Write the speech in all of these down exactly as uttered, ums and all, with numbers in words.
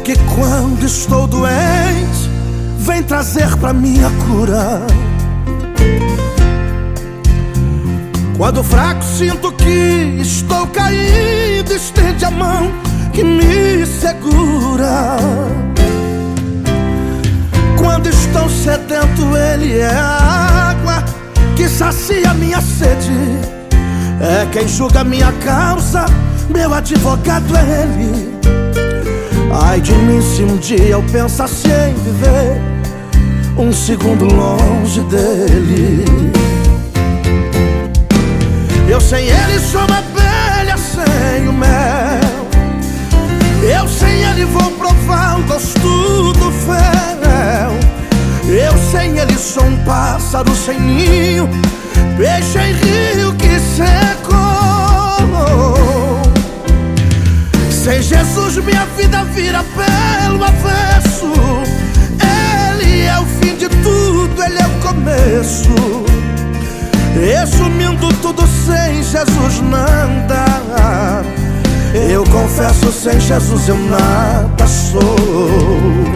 que quando estou doente vem trazer pra mim a cura. Quando fraco sinto que estou caído, estende a mão que me segura. Quando estou sedento, Ele é a água que sacia minha sede. É quem julga minha causa, meu advogado é Ele. Ai de mim se um dia eu pensasse em viver um segundo longe dEle. Eu sem Ele sou uma abelha sem o mel. Eu sem Ele vou provar o gosto do fel. Eu sem Ele sou um pássaro sem ninho, peixe em rio que secou. Sem Jesus minha vida vira pelo avesso. Ele é o fim de tudo, Ele é o começo. Resumindo tudo, sem Jesus nada. Eu confesso, sem Jesus eu nada sou.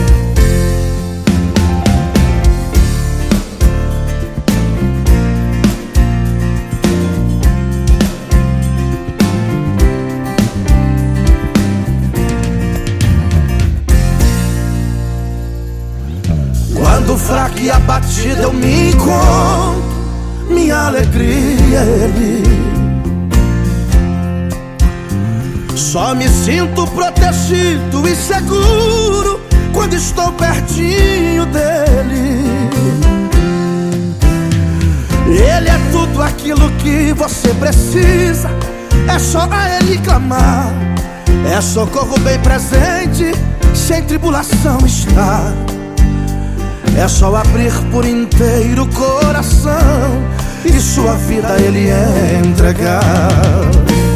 Quando fraco e abatido eu me encontro, minha alegria é Ele. Só me sinto protegido e seguro quando estou pertinho dEle. Ele é tudo aquilo que você precisa, é só a Ele clamar. É socorro bem presente, sem tribulação está. É só abrir por inteiro o coração e sua vida a Ele entregar.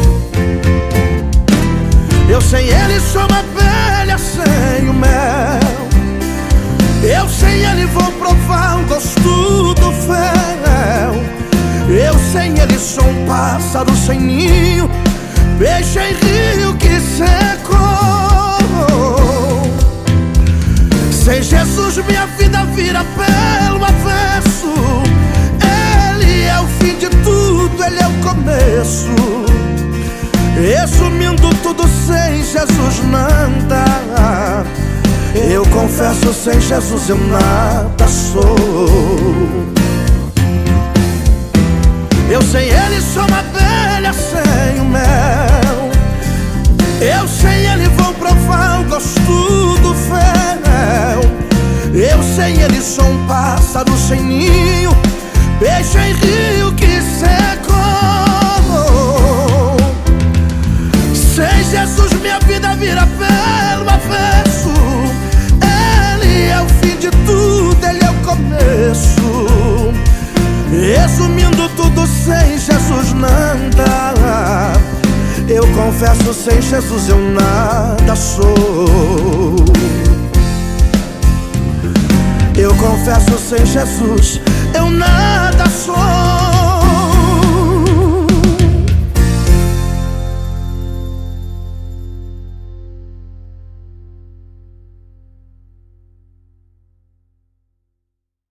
Eu sem Ele sou uma abelha sem o mel. Eu sem Ele vou provar o gosto do fel. Eu sem Ele sou um pássaro sem ninho, peixe em rio que secou. Sem Jesus minha vida vira pelo avesso. Ele é o fim de tudo, Ele é o começo. Resumindo tudo, sem Jesus nada. Eu confesso, sem Jesus eu nada sou. Eu sem Ele sou uma abelha sem o mel. Eu sem Ele vou provar o gosto do fel. Eu sem Ele sou um pássaro sem ninho, peixe em rio que secou. Sem Jesus minha vida vira pelo avesso. Ele é o fim de tudo, Ele é o começo. Resumindo tudo, sem Jesus nada. Eu confesso, sem Jesus eu nada sou. Eu confesso, sem Jesus eu nada sou.